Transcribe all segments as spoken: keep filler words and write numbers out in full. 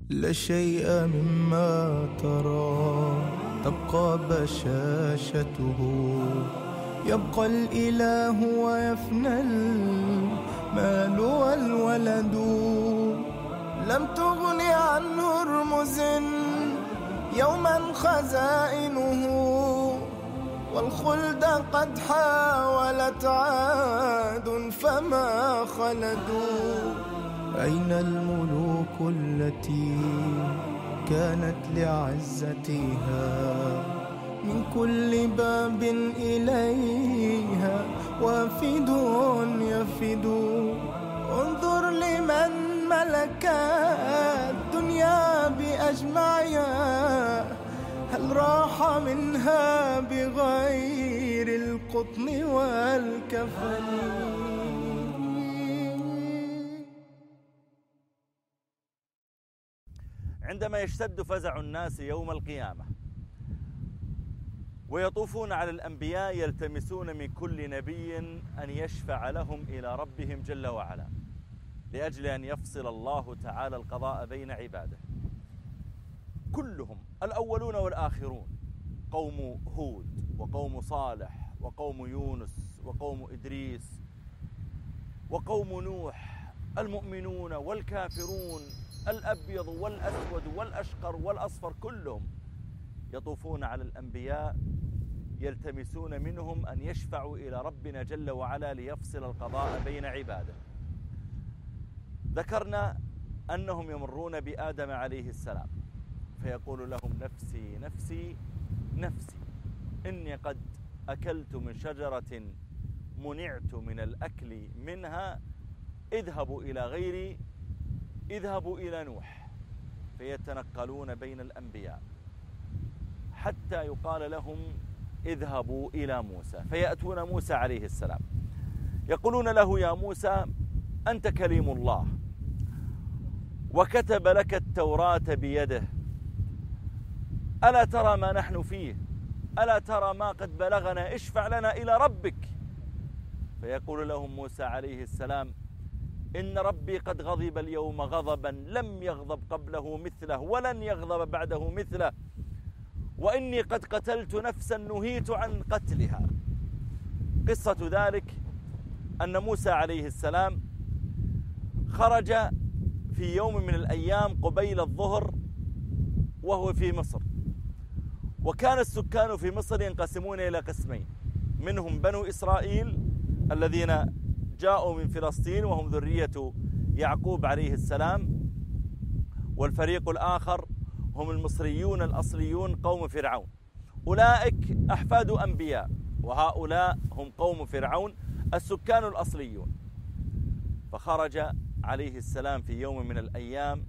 لا شيء مما ترى تبقى بشاشته، يبقى الإله ويفنى المال والولد. لم تغن عن هرمز يوما خزائنه، والخلد قد حاولت عاد فما خلدوا. أين الملوك التي كانت لعزتها من كل باب إليها وافد يفد؟ انظر لمن ملك الدنيا بأجمعها، هل راح منها بغير القطن والكفن؟ عندما يشتد فزع الناس يوم القيامة ويطوفون على الأنبياء يلتمسون من كل نبي أن يشفع لهم إلى ربهم جل وعلا لأجل أن يفصل الله تعالى القضاء بين عباده، كلهم الأولون والآخرون، قوم هود وقوم صالح وقوم يونس وقوم إدريس وقوم نوح، المؤمنون والكافرون، الأبيض والأسود والأشقر والأصفر، كلهم يطوفون على الأنبياء يلتمسون منهم أن يشفعوا إلى ربنا جل وعلا ليفصل القضاء بين عباده. ذكرنا أنهم يمرون بآدم عليه السلام فيقول لهم نفسي نفسي نفسي، إني قد أكلت من شجرة منعت من الأكل منها، اذهبوا إلى غيري، اذهبوا إلى نوح. فيتنقلون بين الأنبياء حتى يقال لهم اذهبوا إلى موسى، فيأتون موسى عليه السلام يقولون له يا موسى أنت كليم الله وكتب لك التوراة بيده، ألا ترى ما نحن فيه؟ ألا ترى ما قد بلغنا؟ اشفع لنا إلى ربك. فيقول لهم موسى عليه السلام إن ربي قد غضب اليوم غضبا لم يغضب قبله مثله ولن يغضب بعده مثله، وإني قد قتلت نفسا نهيت عن قتلها. قصة ذلك أن موسى عليه السلام خرج في يوم من الأيام قبيل الظهر وهو في مصر، وكان السكان في مصر ينقسمون إلى قسمين، منهم بنو إسرائيل الذين جاءوا من فلسطين وهم ذرية يعقوب عليه السلام، والفريق الآخر هم المصريون الأصليون قوم فرعون، أولئك أحفاد أنبياء وهؤلاء هم قوم فرعون السكان الأصليون. فخرج عليه السلام في يوم من الأيام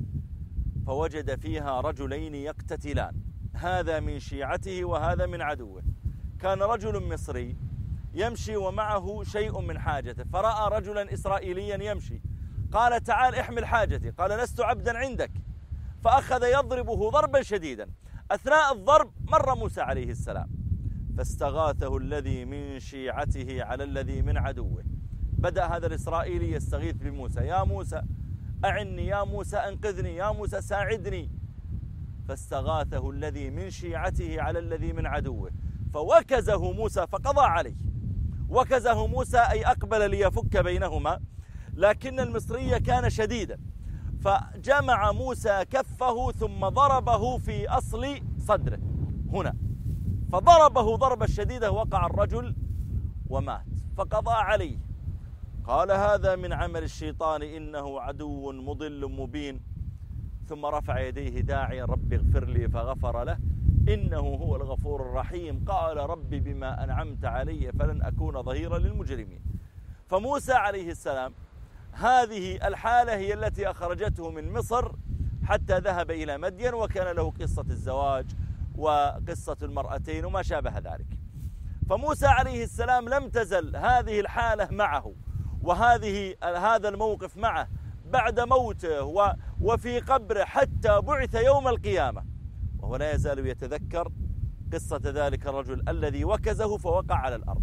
فوجد فيها رجلين يقتتلان، هذا من شيعته وهذا من عدوه. كان رجل مصري يمشي ومعه شيء من حاجته، فرأى رجلا إسرائيليا يمشي، قال تعال احمل حاجتي، قال لست عبدا عندك، فأخذ يضربه ضربا شديدا. أثناء الضرب مر موسى عليه السلام فاستغاثه الذي من شيعته على الذي من عدوه. بدأ هذا الإسرائيلي يستغيث بموسى، يا موسى أعني، يا موسى أنقذني، يا موسى ساعدني. فاستغاثه الذي من شيعته على الذي من عدوه فوكزه موسى فقضى عليه. وكزه موسى أي أقبل ليفك بينهما، لكن المصري كان شديدا فجمع موسى كفه ثم ضربه في أصل صدره هنا، فضربه ضربة شديدة، وقع الرجل ومات فقضى عليه. قال هذا من عمل الشيطان إنه عدو مضل مبين، ثم رفع يديه داعيا رب اغفر لي فغفر له إنه هو الغفور الرحيم. قال رب بما أنعمت علي فلن أكون ظهيرا للمجرمين. فموسى عليه السلام هذه الحالة هي التي أخرجته من مصر حتى ذهب إلى مدين، وكان له قصة الزواج وقصة المرأتين وما شابه ذلك. فموسى عليه السلام لم تزل هذه الحالة معه وهذه هذا الموقف معه بعد موته وفي قبره حتى بعث يوم القيامة، وهو لا يزال يتذكر قصة ذلك الرجل الذي وكزه فوقع على الأرض.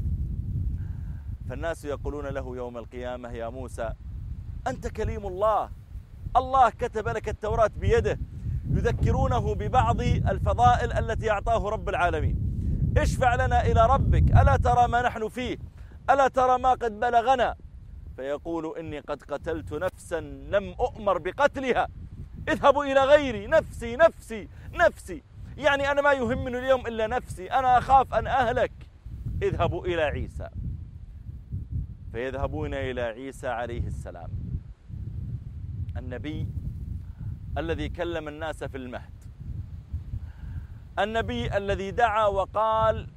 فالناس يقولون له يوم القيامة يا موسى أنت كليم الله، الله كتب لك التوراة بيده، يذكرونه ببعض الفضائل التي أعطاه رب العالمين. اشفع لنا إلى ربك، ألا ترى ما نحن فيه، ألا ترى ما قد بلغنا؟ فيقول إني قد قتلت نفسا لم أؤمر بقتلها، اذهبوا إلى غيري، نفسي نفسي نفسي، يعني أنا ما يهمني اليوم إلا نفسي، أنا أخاف أن أهلك، اذهبوا إلى عيسى. فيذهبون إلى عيسى عليه السلام، النبي الذي كلم الناس في المهد، النبي الذي دعا وقال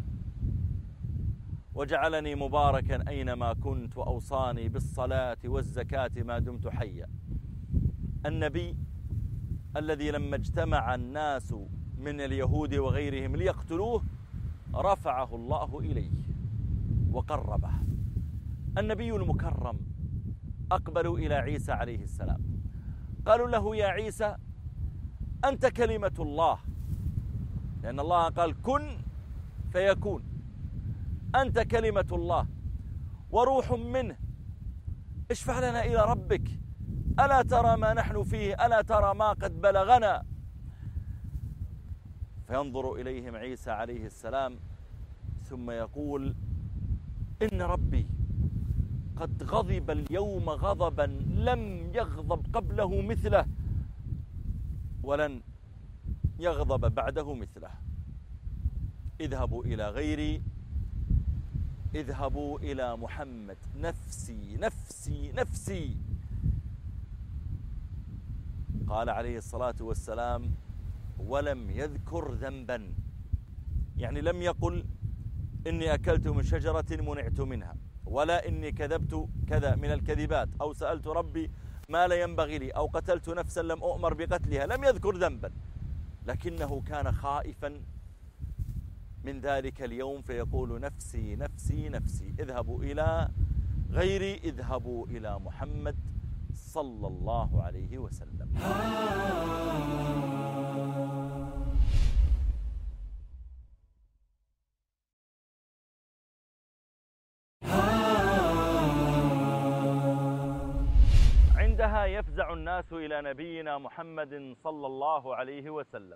وجعلني مباركا أينما كنت وأوصاني بالصلاة والزكاة ما دمت حيا، النبي الذي لما اجتمع الناس من اليهود وغيرهم ليقتلوه رفعه الله إليه وقربه، النبي المكرم. أقبلوا إلى عيسى عليه السلام، قالوا له يا عيسى أنت كلمة الله، لأن الله قال كن فيكون، أنت كلمة الله وروح منه، اشفع لنا إلى ربك، ألا ترى ما نحن فيه، ألا ترى ما قد بلغنا؟ فينظر إليهم عيسى عليه السلام ثم يقول إن ربي قد غضب اليوم غضبا لم يغضب قبله مثله ولن يغضب بعده مثله، اذهبوا إلى غيري، اذهبوا إلى محمد، نفسي نفسي نفسي. قال عليه الصلاة والسلام ولم يذكر ذنبا، يعني لم يقل إني أكلت من شجرة منعت منها، ولا إني كذبت كذا من الكذبات، أو سألت ربي ما لا ينبغي لي، أو قتلت نفسا لم أؤمر بقتلها، لم يذكر ذنبا، لكنه كان خائفا من ذلك اليوم، فيقول نفسي نفسي نفسي، اذهبوا إلى غيري، اذهبوا إلى محمد صلى الله عليه وسلم. عندها يفزع الناس إلى نبينا محمد صلى الله عليه وسلم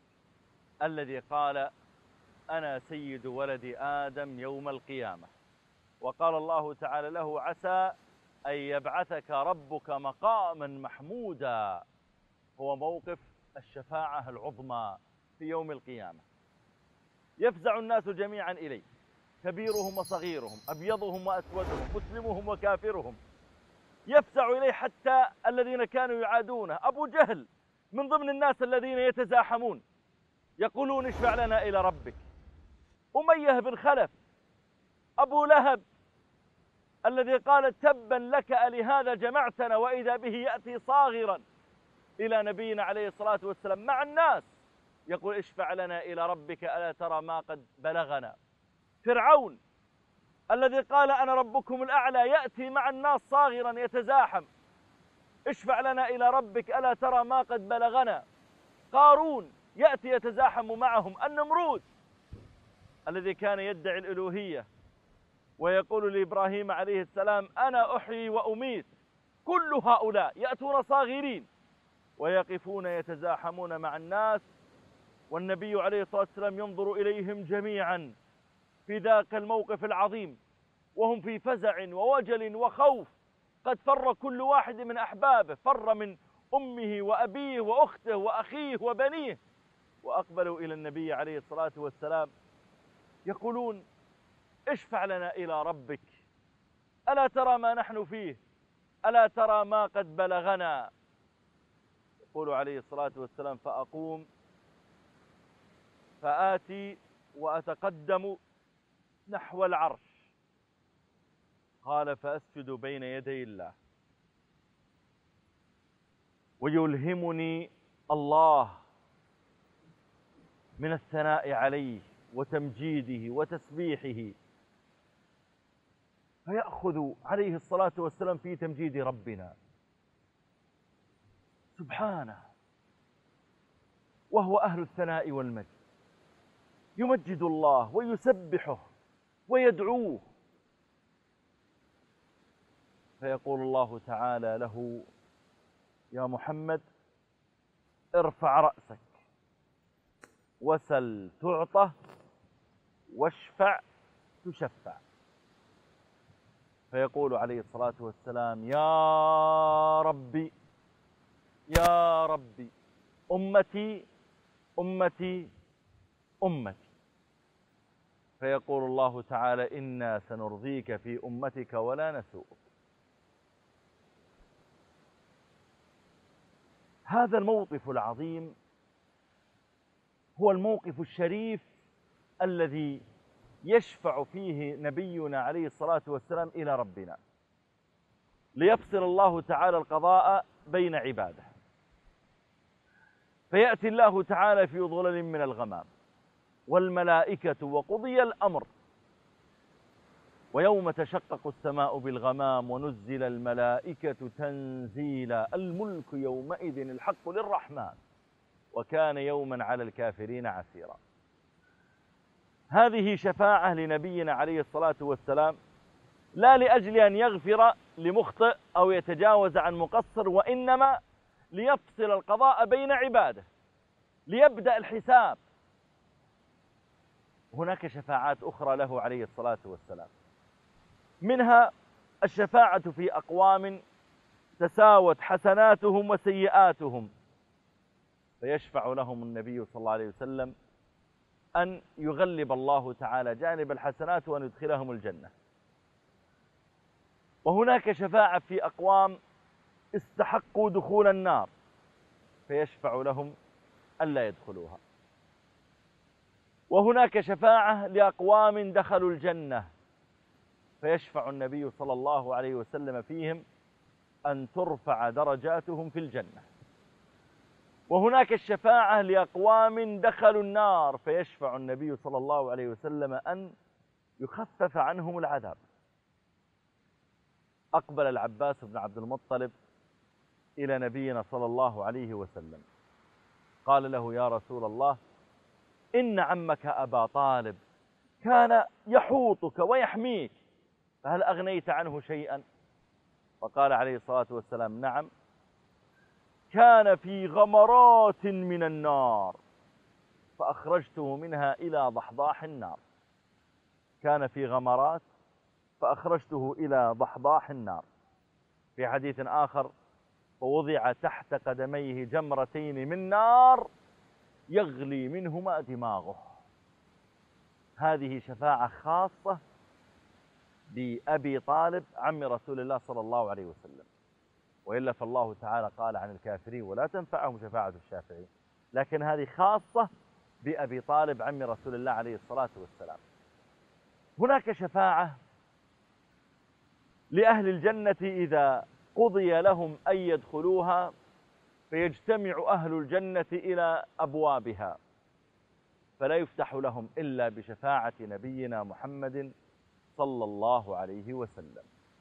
الذي قال أنا سيد ولد آدم يوم القيامة، وقال الله تعالى له عسى أن يبعثك ربك مقاما محمودا، هو موقف الشفاعة العظمى في يوم القيامة. يفزع الناس جميعا إليه، كبيرهم وصغيرهم، أبيضهم وأسودهم، مسلمهم وكافرهم، يفزع إليه حتى الذين كانوا يعادونه. أبو جهل من ضمن الناس الذين يتزاحمون يقولون اشفع لنا إلى ربك، أمية بن خلف، أبو لهب الذي قال تبا لك ألهذا جمعتنا، وإذا به يأتي صاغرا إلى نبينا عليه الصلاة والسلام مع الناس يقول اشفع لنا إلى ربك ألا ترى ما قد بلغنا. فرعون الذي قال أنا ربكم الأعلى يأتي مع الناس صاغرا يتزاحم، اشفع لنا إلى ربك ألا ترى ما قد بلغنا. قارون يأتي يتزاحم معهم. النمرود الذي كان يدعي الألوهية ويقول لإبراهيم عليه السلام أنا أحيي وأميت، كل هؤلاء يأتون صاغرين ويقفون يتزاحمون مع الناس، والنبي عليه الصلاة والسلام ينظر إليهم جميعا في ذاك الموقف العظيم وهم في فزع ووجل وخوف، قد فر كل واحد من أحبابه، فر من أمه وأبيه وأخته وأخيه وبنيه، وأقبلوا إلى النبي عليه الصلاة والسلام يقولون اشفع لنا إلى ربك ألا ترى ما نحن فيه، ألا ترى ما قد بلغنا. يقول عليه الصلاة والسلام فأقوم فآتي وأتقدم نحو العرش، قال فأسجد بين يدي الله ويلهمني الله من الثناء عليه وتمجيده وتسبيحه، فيأخذ عليه الصلاة والسلام في تمجيد ربنا سبحانه، وهو أهل الثناء والمجد، يمجد الله ويسبحه ويدعوه، فيقول الله تعالى له يا محمد ارفع رأسك وسل تعطى واشفع تشفع. فيقول عليه الصلاة والسلام يا ربي يا ربي أمتي أمتي أمتي. فيقول الله تعالى إنا سنرضيك في أمتك ولا نسوءك. هذا الموقف العظيم هو الموقف الشريف الذي يشفع فيه نبينا عليه الصلاة والسلام إلى ربنا ليفصل الله تعالى القضاء بين عباده. فيأتي الله تعالى في ظلل من الغمام والملائكة وقضي الأمر، ويوم تشقق السماء بالغمام ونزل الملائكة تنزيلا الملك يومئذ الحق للرحمن وكان يوما على الكافرين عسيرا. هذه شفاعة لنبينا عليه الصلاة والسلام لا لأجل أن يغفر لمخطئ أو يتجاوز عن مقصر، وإنما ليفصل القضاء بين عباده ليبدأ الحساب. هناك شفاعات أخرى له عليه الصلاة والسلام، منها الشفاعة في أقوام تساوت حسناتهم وسيئاتهم، فيشفع لهم النبي صلى الله عليه وسلم أن يغلب الله تعالى جانب الحسنات وأن يدخلهم الجنة. وهناك شفاعة في أقوام استحقوا دخول النار، فيشفع لهم ألا يدخلوها. وهناك شفاعة لأقوام دخلوا الجنة، فيشفع النبي صلى الله عليه وسلم فيهم أن ترفع درجاتهم في الجنة. وهناك الشفاعة لأقوام دخلوا النار، فيشفع النبي صلى الله عليه وسلم أن يخفف عنهم العذاب. أقبل العباس بن عبد المطلب إلى نبينا صلى الله عليه وسلم قال له يا رسول الله إن عمك أبا طالب كان يحوطك ويحميك، فهل أغنيت عنه شيئا؟ فقال عليه الصلاة والسلام نعم، كان في غمرات من النار فأخرجته منها إلى ضحضاح النار. كان في غمرات فأخرجته إلى ضحضاح النار. في حديث آخر فوضع تحت قدميه جمرتين من نار يغلي منهما دماغه. هذه شفاعة خاصة بأبي طالب عم رسول الله صلى الله عليه وسلم، وإلا فالله تعالى قال عن الكافرين ولا تنفعهم شفاعة الشافعين، لكن هذه خاصة بأبي طالب عم رسول الله عليه الصلاة والسلام. هناك شفاعة لأهل الجنة إذا قضي لهم أن يدخلوها فيجتمع أهل الجنة إلى أبوابها فلا يفتح لهم إلا بشفاعة نبينا محمد صلى الله عليه وسلم،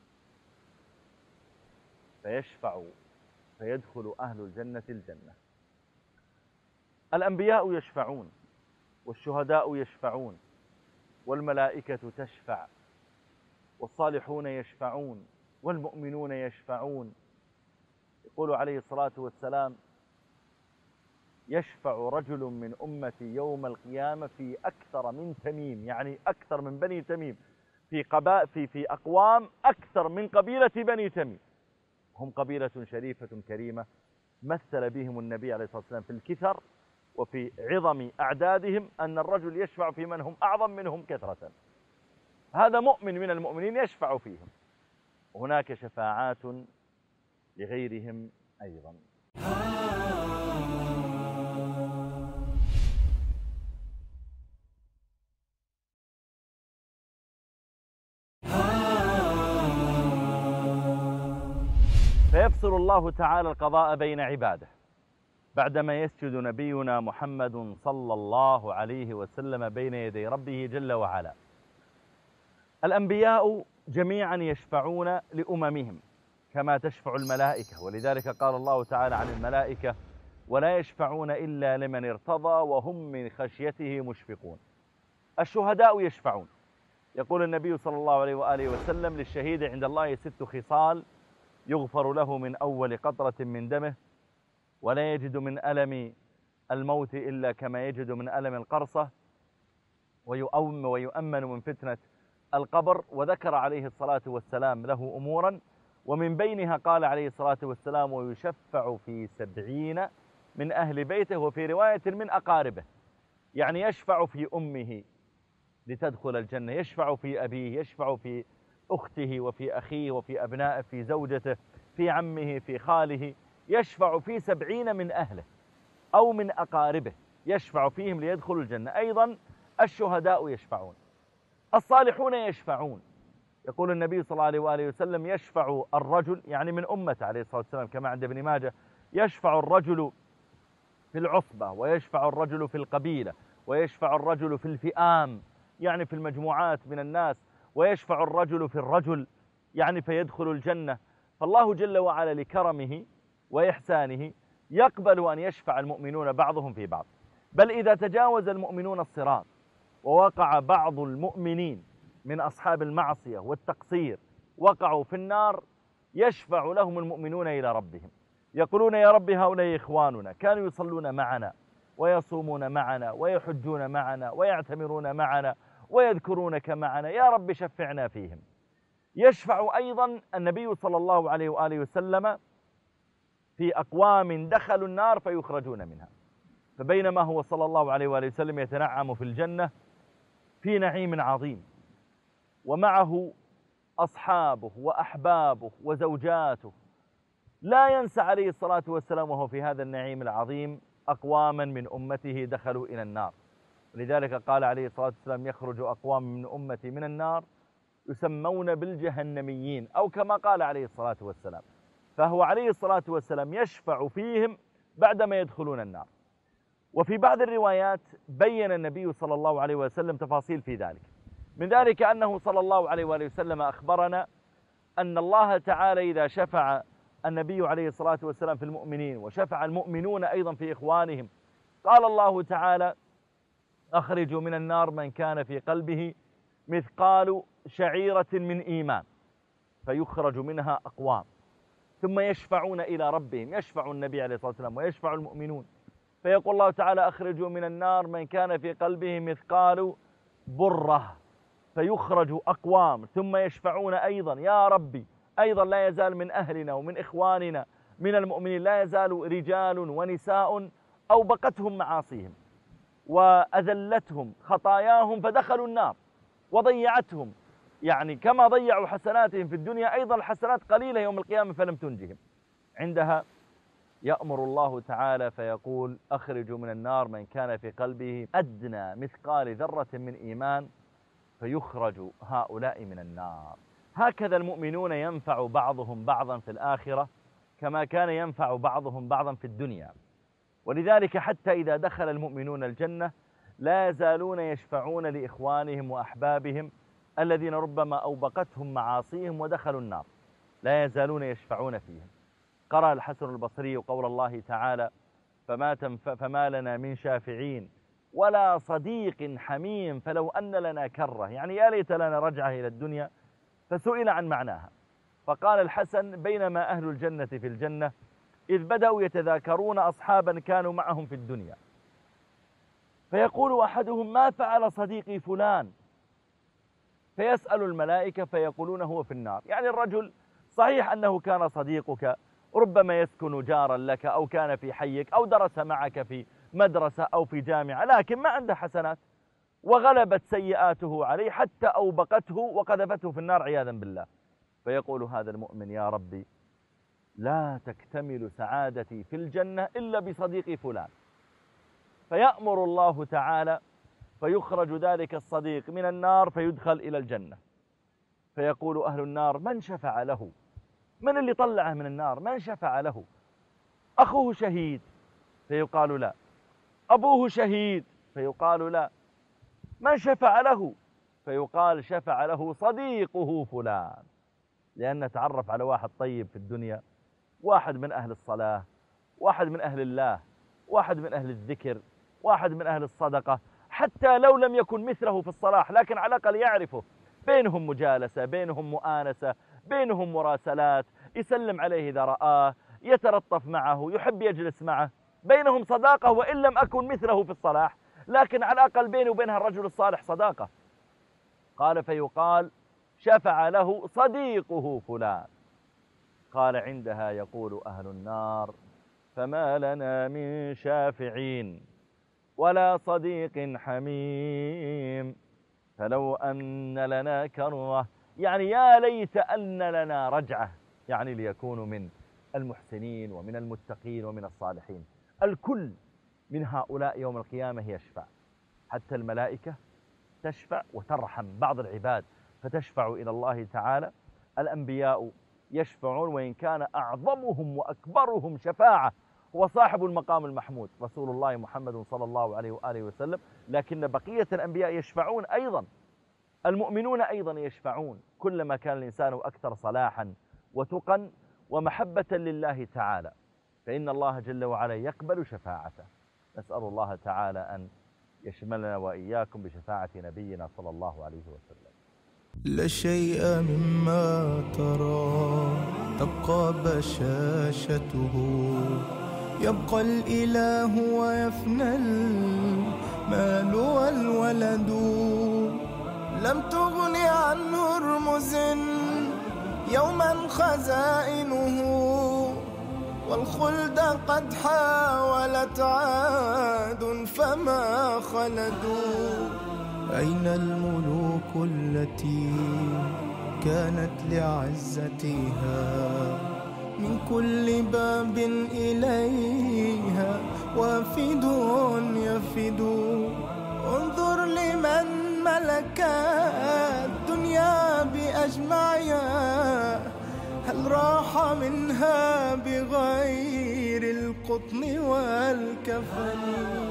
فيشفع فيدخل أهل الجنة الجنة. الأنبياء يشفعون والشهداء يشفعون والملائكة تشفع والصالحون يشفعون والمؤمنون يشفعون. يقول عليه الصلاة والسلام يشفع رجل من أمتي يوم القيامة في أكثر من تميم، يعني أكثر من بني تميم، في قبائل في في أقوام أكثر من قبيلة بني تميم. هم قبيلة شريفة كريمة مثل بهم النبي عليه الصلاة والسلام في الكثر وفي عظم أعدادهم أن الرجل يشفع في من هم أعظم منهم كثرة. هذا مؤمن من المؤمنين يشفع فيهم. وهناك شفاعات لغيرهم أيضا. فيفصل الله تعالى القضاء بين عباده بعدما يسجد نبينا محمد صلى الله عليه وسلم بين يدي ربه جل وعلا. الأنبياء جميعا يشفعون لأممهم كما تشفع الملائكة، ولذلك قال الله تعالى عن الملائكة ولا يشفعون إلا لمن ارتضى وهم من خشيته مشفقون. الشهداء يشفعون. يقول النبي صلى الله عليه وآله وسلم للشهيد عند الله ست خصال يغفر له من أول قطرة من دمه، ولا يجد من ألم الموت إلا كما يجد من ألم القرصة، ويؤم ويؤمن من فتنة القبر. وذكر عليه الصلاة والسلام له أمورا، ومن بينها قال عليه الصلاة والسلام: ويشفع في سبعين من أهل بيته، وفي رواية من أقاربه، يعني يشفع في أمه لتدخل الجنة، يشفع في أبيه، يشفع في أخته وفي أخيه وفي أبنائه، في زوجته، في عمه، في خاله، يشفع في سبعين من أهله أو من أقاربه، يشفع فيهم ليدخلوا الجنة. أيضا الشهداء يشفعون، الصالحون يشفعون. يقول النبي صلى الله عليه وآله وسلم: يشفع الرجل، يعني من أمة عليه الصلاة والسلام كما عند ابن ماجه، يشفع الرجل في العصبة، ويشفع الرجل في القبيلة، ويشفع الرجل في الفئام، يعني في المجموعات من الناس، ويشفع الرجل في الرجل، يعني فيدخل الجنة. فالله جل وعلا لكرمه وإحسانه يقبل أن يشفع المؤمنون بعضهم في بعض. بل إذا تجاوز المؤمنون الصراط ووقع بعض المؤمنين من أصحاب المعصية والتقصير وقعوا في النار، يشفع لهم المؤمنون إلى ربهم، يقولون: يا رب هؤلاء إخواننا كانوا يصلون معنا ويصومون معنا ويحجون معنا ويعتمرون معنا ويذكرونك معنا، يا رب شفعنا فيهم. يشفع أيضا النبي صلى الله عليه وآله وسلم في أقوام دخلوا النار فيخرجون منها. فبينما هو صلى الله عليه وآله وسلم يتنعم في الجنة في نعيم عظيم، ومعه أصحابه وأحبابه وزوجاته، لا ينسى عليه الصلاة والسلام وهو في هذا النعيم العظيم أقواما من أمته دخلوا إلى النار. لذلك قال عليه الصلاة والسلام: يخرج أقوام من أمتي من النار يسمون بالجهنميين، أو كما قال عليه الصلاة والسلام. فهو عليه الصلاة والسلام يشفع فيهم بعدما يدخلون النار. وفي بعض الروايات بين النبي صلى الله عليه وسلم تفاصيل في ذلك، من ذلك أنه صلى الله عليه وآله وسلم أخبرنا أن الله تعالى إذا شفع النبي عليه الصلاة والسلام في المؤمنين وشفع المؤمنون أيضا في إخوانهم، قال الله تعالى: أخرجوا من النار من كان في قلبه مثقال شعيرة من إيمان، فيخرج منها أقوام ثم يشفعون إلى ربهم، يشفع النبي عليه الصلاة والسلام ويشفع المؤمنون، فيقول الله تعالى: أخرجوا من النار من كان في قلبه مثقال برة، فيخرج أقوام ثم يشفعون أيضا: يا ربي. أيضا لا يزال من أهلنا ومن إخواننا من المؤمنين لا يزال رجال ونساء أوبقتهم معاصيهم وأذلتهم خطاياهم فدخلوا النار وضيعتهم، يعني كما ضيعوا حسناتهم في الدنيا أيضا الحسنات قليلة يوم القيامة فلم تنجهم. عندها يأمر الله تعالى فيقول: أخرجوا من النار من كان في قلبه أدنى مثقال ذرة من إيمان، فيخرج هؤلاء من النار. هكذا المؤمنون ينفع بعضهم بعضا في الآخرة كما كان ينفع بعضهم بعضا في الدنيا. ولذلك حتى إذا دخل المؤمنون الجنة لا يزالون يشفعون لإخوانهم وأحبابهم الذين ربما أوبقتهم معاصيهم ودخلوا النار، لا يزالون يشفعون فيهم. قرأ الحسن البصري قول الله تعالى: فما, تنف... فما لنا من شافعين ولا صديق حميم فلو أن لنا كرة، يعني يا ليت لنا رجعة إلى الدنيا. فسئل عن معناها فقال الحسن: بينما أهل الجنة في الجنة إذ بدأوا يتذاكرون أصحابا كانوا معهم في الدنيا، فيقول أحدهم: ما فعل صديقي فلان؟ فيسأل الملائكة فيقولون: هو في النار. يعني الرجل صحيح أنه كان صديقك، ربما يسكن جارا لك أو كان في حيك أو درس معك في مدرسة أو في جامعة، لكن ما عنده حسنات وغلبت سيئاته عليه حتى أوبقته وقذفته في النار عياذا بالله. فيقول هذا المؤمن: يا ربي لا تكتمل سعادتي في الجنة إلا بصديقي فلان. فيأمر الله تعالى فيخرج ذلك الصديق من النار فيدخل إلى الجنة، فيقول أهل النار: من شفع له؟ من اللي طلعه من النار؟ من شفع له؟ أخوه شهيد؟ فيقال لا. أبوه شهيد؟ فيقال لا. من شفع له؟ فيقال شفع له صديقه فلان، لأن تعرف على واحد طيب في الدنيا، واحد من أهل الصلاة، واحد من أهل الله، واحد من أهل الذكر، واحد من أهل الصدقة، حتى لو لم يكن مثله في الصلاح لكن على الأقل يعرفه، بينهم مجالسة، بينهم مؤانسة، بينهم مراسلات، يسلم عليه إذا رآه، يتلطف معه، يحب يجلس معه، بينهم صداقة وإن لم أكن مثله في الصلاح، لكن على الأقل بيني وبينها الرجل الصالح صداقة. قال فيقال شفع له صديقه فلان. قال عندها يقول أهل النار فما لنا من شافعين ولا صديق حميم فلو أن لنا كرة، يعني يا ليت أن لنا رجعة، يعني ليكونوا من المحسنين ومن المتقين ومن الصالحين. الكل من هؤلاء يوم القيامة يشفع، حتى الملائكة تشفع وترحم بعض العباد فتشفع إلى الله تعالى. الأنبياء يشفعون، وإن كان أعظمهم وأكبرهم شفاعة هو صاحب المقام المحمود رسول الله محمد صلى الله عليه وآله وسلم، لكن بقية الأنبياء يشفعون أيضا. المؤمنون أيضا يشفعون، كلما كان الإنسان أكثر صلاحا وتقا ومحبة لله تعالى فإن الله جل وعلا يقبل شفاعته. نسأل الله تعالى أن يشملنا وإياكم بشفاعة نبينا صلى الله عليه وسلم. لا شيء مما ترى تبقى بشاشته، يبقى الإله ويفنى المال والولد. لم تغن عنه رمز يوما خزائنه، والخلد قد حاولت عاد فما خلدوا. أين الملوك التي كانت لعزتها من كل باب إليها وافد يفد. انظر لمن ملك الدنيا بأجمعها، هل راح منها بغير القطن والكفن؟